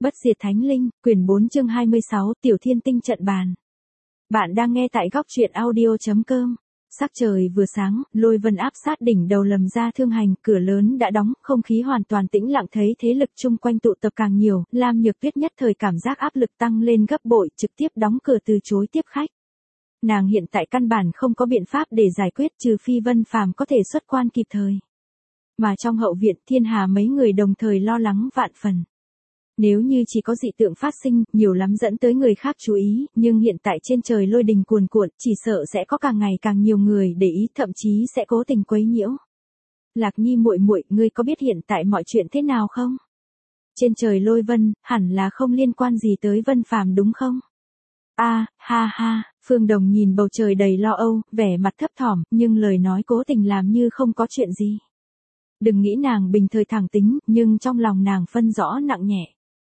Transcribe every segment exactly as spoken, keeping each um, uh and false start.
Bất diệt thánh linh, quyển bốn chương hai mươi sáu, Tiểu Thiên Tinh trận bàn. Bạn đang nghe tại góc truyện audio chấm com. Sắc trời vừa sáng, lôi vân áp sát đỉnh đầu Lầm Gia Thương Hành, cửa lớn đã đóng, không khí hoàn toàn tĩnh lặng, thấy thế lực chung quanh tụ tập càng nhiều, Lam Nhược Tuyết nhất thời cảm giác áp lực tăng lên gấp bội, trực tiếp đóng cửa từ chối tiếp khách. Nàng hiện tại căn bản không có biện pháp để giải quyết trừ phi Vân Phàm có thể xuất quan kịp thời. Mà trong hậu viện Thiên Hà mấy người đồng thời lo lắng vạn phần. Nếu như chỉ có dị tượng phát sinh, nhiều lắm dẫn tới người khác chú ý, nhưng hiện tại trên trời lôi đình cuồn cuộn, chỉ sợ sẽ có càng ngày càng nhiều người để ý, thậm chí sẽ cố tình quấy nhiễu. Lạc Nhi muội muội, ngươi có biết hiện tại mọi chuyện thế nào không? Trên trời lôi vân, hẳn là không liên quan gì tới Vân Phàm đúng không? A, à, ha ha, Phương Đồng nhìn bầu trời đầy lo âu, vẻ mặt thấp thỏm, nhưng lời nói cố tình làm như không có chuyện gì. Đừng nghĩ nàng bình thời thẳng tính, nhưng trong lòng nàng phân rõ nặng nhẹ.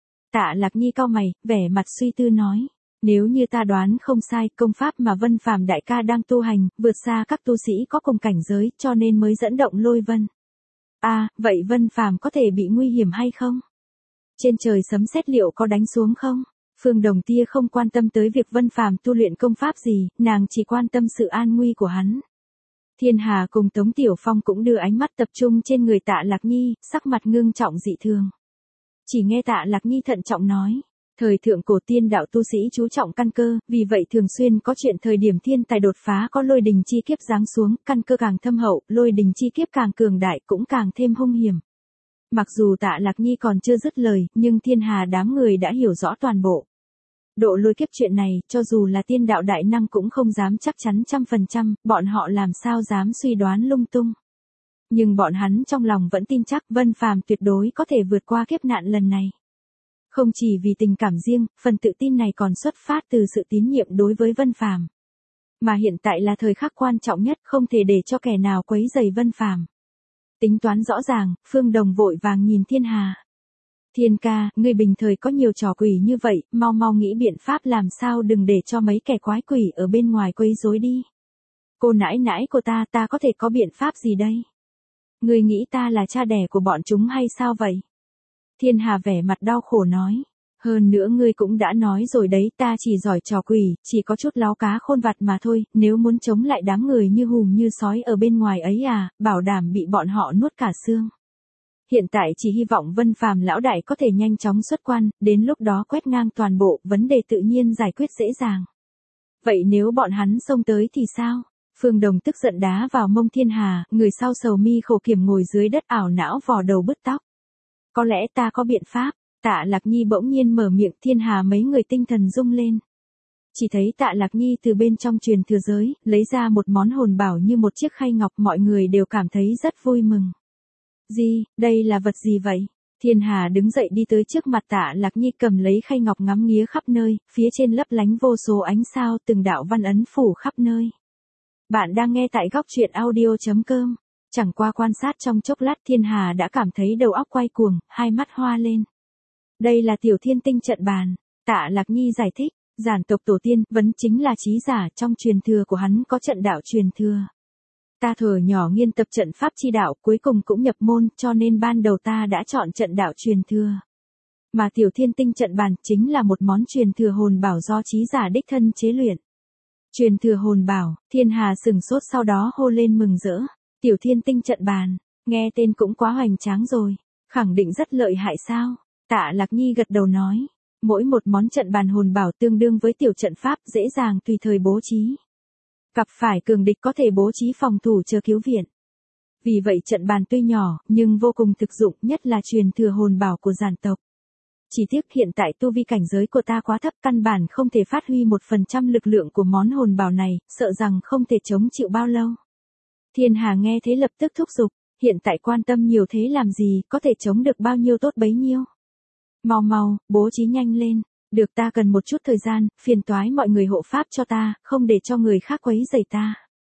Tạ Lạc Nhi cau mày, vẻ mặt suy tư nói, nếu như ta đoán không sai, công pháp mà Vân Phàm đại ca đang tu hành, vượt xa các tu sĩ có cùng cảnh giới, cho nên mới dẫn động lôi vân. A, à, vậy Vân Phàm có thể bị nguy hiểm hay không? Trên trời sấm sét liệu có đánh xuống không? Phương Đồng tia không quan tâm tới việc Vân Phàm tu luyện công pháp gì, nàng chỉ quan tâm sự an nguy của hắn. Thiên Hà cùng Tống Tiểu Phong cũng đưa ánh mắt tập trung trên người Tạ Lạc Nhi, sắc mặt ngưng trọng dị thường. Chỉ nghe Tạ Lạc Nhi thận trọng nói, thời thượng cổ tiên đạo tu sĩ chú trọng căn cơ, vì vậy thường xuyên có chuyện thời điểm thiên tài đột phá có lôi đình chi kiếp giáng xuống, căn cơ càng thâm hậu, lôi đình chi kiếp càng cường đại cũng càng thêm hung hiểm. Mặc dù Tạ Lạc Nhi còn chưa dứt lời, nhưng Thiên Hà đám người đã hiểu rõ toàn bộ. Độ lôi kiếp chuyện này, cho dù là tiên đạo đại năng cũng không dám chắc chắn trăm phần trăm, bọn họ làm sao dám suy đoán lung tung. Nhưng bọn hắn trong lòng vẫn tin chắc Vân Phàm tuyệt đối có thể vượt qua kiếp nạn lần này. Không chỉ vì tình cảm riêng, phần tự tin này còn xuất phát từ sự tín nhiệm đối với Vân Phàm. Mà hiện tại là thời khắc quan trọng nhất, không thể để cho kẻ nào quấy rầy Vân Phàm. Tính toán rõ ràng, Phương Đồng vội vàng nhìn Thiên Hà. Thiên ca, ngươi bình thời có nhiều trò quỷ như vậy, mau mau nghĩ biện pháp làm sao đừng để cho mấy kẻ quái quỷ ở bên ngoài quấy rối đi. Cô nãi nãi của ta, ta có thể có biện pháp gì đây? Ngươi nghĩ ta là cha đẻ của bọn chúng hay sao vậy? Thiên Hà vẻ mặt đau khổ nói. Hơn nữa ngươi cũng đã nói rồi đấy, ta chỉ giỏi trò quỷ, chỉ có chút láo cá khôn vặt mà thôi, nếu muốn chống lại đám người như hùm như sói ở bên ngoài ấy à, bảo đảm bị bọn họ nuốt cả xương. Hiện tại chỉ hy vọng Vân Phàm lão đại có thể nhanh chóng xuất quan, đến lúc đó quét ngang toàn bộ, vấn đề tự nhiên giải quyết dễ dàng. Vậy nếu bọn hắn xông tới thì sao? Phương Đồng tức giận đá vào mông Thiên Hà, người sau sầu mi khổ kiểm ngồi dưới đất ảo não vò đầu bứt tóc. Có lẽ ta có biện pháp. Tạ Lạc Nhi bỗng nhiên mở miệng, Thiên Hà mấy người tinh thần rung lên. Chỉ thấy Tạ Lạc Nhi từ bên trong truyền thừa giới, lấy ra một món hồn bảo như một chiếc khay ngọc, mọi người đều cảm thấy rất vui mừng. Gì, đây là vật gì vậy? Thiên Hà đứng dậy đi tới trước mặt Tạ Lạc Nhi, cầm lấy khay ngọc ngắm nghía khắp nơi, phía trên lấp lánh vô số ánh sao, từng đạo văn ấn phủ khắp nơi. Bạn đang nghe tại góc truyện audio chấm com. Chẳng qua quan sát trong chốc lát, Thiên Hà đã cảm thấy đầu óc quay cuồng, hai mắt hoa lên. Đây là Tiểu Thiên Tinh trận bàn. Tạ Lạc Nhi giải thích, giản tộc tổ tiên vẫn chính là trí giả, trong truyền thừa của hắn có trận đạo truyền thừa. Ta thuở nhỏ nghiên tập trận pháp chi đạo, cuối cùng cũng nhập môn, cho nên ban đầu ta đã chọn trận đạo truyền thừa. Mà Tiểu Thiên Tinh trận bàn chính là một món truyền thừa hồn bảo do trí giả đích thân chế luyện. Truyền thừa hồn bảo, Thiên Hà sừng sốt sau đó hô lên mừng rỡ. Tiểu Thiên Tinh trận bàn, nghe tên cũng quá hoành tráng rồi, khẳng định rất lợi hại sao? Tạ Lạc Nhi gật đầu nói, mỗi một món trận bàn hồn bảo tương đương với tiểu trận pháp, dễ dàng tùy thời bố trí. Gặp phải cường địch có thể bố trí phòng thủ chờ cứu viện. Vì vậy trận bàn tuy nhỏ, nhưng vô cùng thực dụng, nhất là truyền thừa hồn bảo của giản tộc. Chỉ tiếc hiện tại tu vi cảnh giới của ta quá thấp, căn bản không thể phát huy một phần trăm lực lượng của món hồn bảo này, sợ rằng không thể chống chịu bao lâu. Thiên Hà nghe thế lập tức thúc giục, hiện tại quan tâm nhiều thế làm gì, có thể chống được bao nhiêu tốt bấy nhiêu. Mau mau, bố trí nhanh lên, được, ta cần một chút thời gian, phiền toái mọi người hộ pháp cho ta, không để cho người khác quấy rầy ta.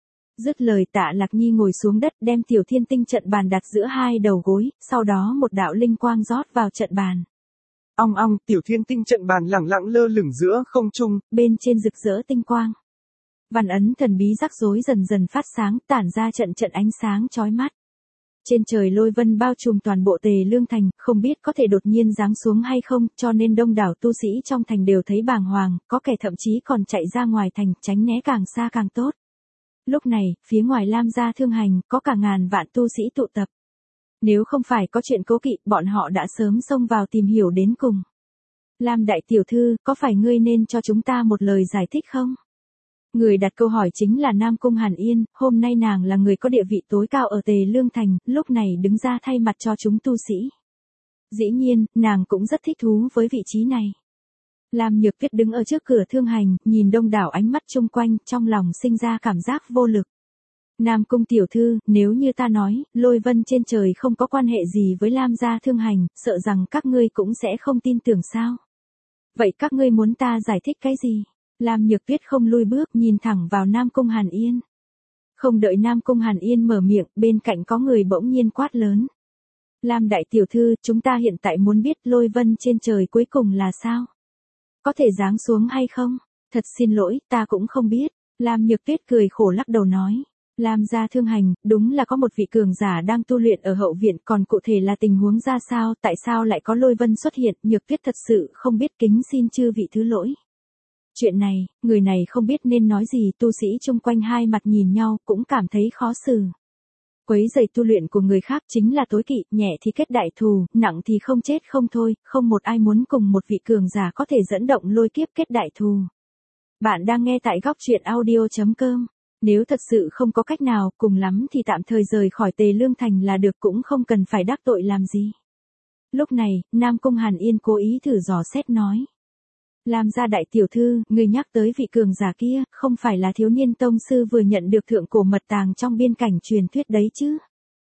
Dứt lời Tạ Lạc Nhi ngồi xuống đất, đem Tiểu Thiên Tinh trận bàn đặt giữa hai đầu gối, sau đó một đạo linh quang rót vào trận bàn. Ong ong, Tiểu Thiên Tinh trận bàn lẳng lặng lơ lửng giữa không trung, bên trên rực rỡ tinh quang. Văn ấn thần bí rắc rối dần dần phát sáng, tản ra trận trận ánh sáng chói mắt. Trên trời lôi vân bao trùm toàn bộ Tề Lương Thành, không biết có thể đột nhiên giáng xuống hay không, cho nên đông đảo tu sĩ trong thành đều thấy bàng hoàng, có kẻ thậm chí còn chạy ra ngoài thành, tránh né càng xa càng tốt. Lúc này, phía ngoài Lam gia Thương Hành, có cả ngàn vạn tu sĩ tụ tập. Nếu không phải có chuyện cố kỵ, bọn họ đã sớm xông vào tìm hiểu đến cùng. Lam đại tiểu thư, có phải ngươi nên cho chúng ta một lời giải thích không? Người đặt câu hỏi chính là Nam Cung Hàn Yên, hôm nay nàng là người có địa vị tối cao ở Tề Lương Thành, lúc này đứng ra thay mặt cho chúng tu sĩ. Dĩ nhiên, nàng cũng rất thích thú với vị trí này. Lam Nhược Tuyết đứng ở trước cửa Thương Hành, nhìn đông đảo ánh mắt chung quanh, trong lòng sinh ra cảm giác vô lực. Nam Cung tiểu thư, nếu như ta nói, lôi vân trên trời không có quan hệ gì với Lam gia Thương Hành, sợ rằng các ngươi cũng sẽ không tin tưởng sao? Vậy các ngươi muốn ta giải thích cái gì? Lam Nhược Tuyết không lui bước, nhìn thẳng vào Nam Cung Hàn Yên. Không đợi Nam Cung Hàn Yên mở miệng, bên cạnh có người bỗng nhiên quát lớn. Lam đại tiểu thư, chúng ta hiện tại muốn biết lôi vân trên trời cuối cùng là sao? Có thể giáng xuống hay không? Thật xin lỗi, ta cũng không biết. Lam Nhược Tuyết cười khổ lắc đầu nói. Lam gia Thương Hành, đúng là có một vị cường giả đang tu luyện ở hậu viện, còn cụ thể là tình huống ra sao, tại sao lại có lôi vân xuất hiện, Nhược Tuyết thật sự không biết, kính xin chư vị thứ lỗi. Chuyện này, người này không biết nên nói gì, tu sĩ chung quanh hai mặt nhìn nhau, cũng cảm thấy khó xử. Quấy rầy tu luyện của người khác chính là tối kỵ, nhẹ thì kết đại thù, nặng thì không chết không thôi, không một ai muốn cùng một vị cường giả có thể dẫn động lôi kiếp kết đại thù. Bạn đang nghe tại góc truyện audio chấm com. Nếu thật sự không có cách nào, cùng lắm thì tạm thời rời khỏi Tề Lương Thành là được, cũng không cần phải đắc tội làm gì. Lúc này, Nam Cung Hàn Yên cố ý thử dò xét nói. Lam gia đại tiểu thư, người nhắc tới vị cường giả kia, không phải là thiếu niên tông sư vừa nhận được thượng cổ mật tàng trong biên cảnh truyền thuyết đấy chứ?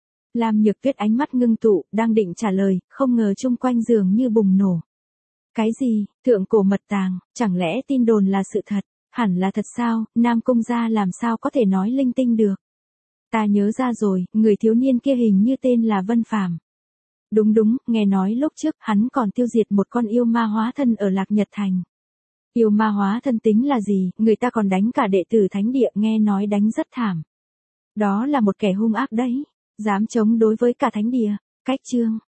Lam Nhược Tuyết ánh mắt ngưng tụ, đang định trả lời, không ngờ chung quanh dường như bùng nổ. Cái gì, thượng cổ mật tàng, chẳng lẽ tin đồn là sự thật? Hẳn là thật sao, Nam Cung gia làm sao có thể nói linh tinh được? Ta nhớ ra rồi, người thiếu niên kia hình như tên là Vân Phàm. Đúng đúng, nghe nói lúc trước hắn còn tiêu diệt một con yêu ma hóa thân ở Lạc Nhật Thành. Yêu ma hóa thân tính là gì, người ta còn đánh cả đệ tử thánh địa, nghe nói đánh rất thảm. Đó là một kẻ hung ác đấy, dám chống đối với cả thánh địa. Cách chương,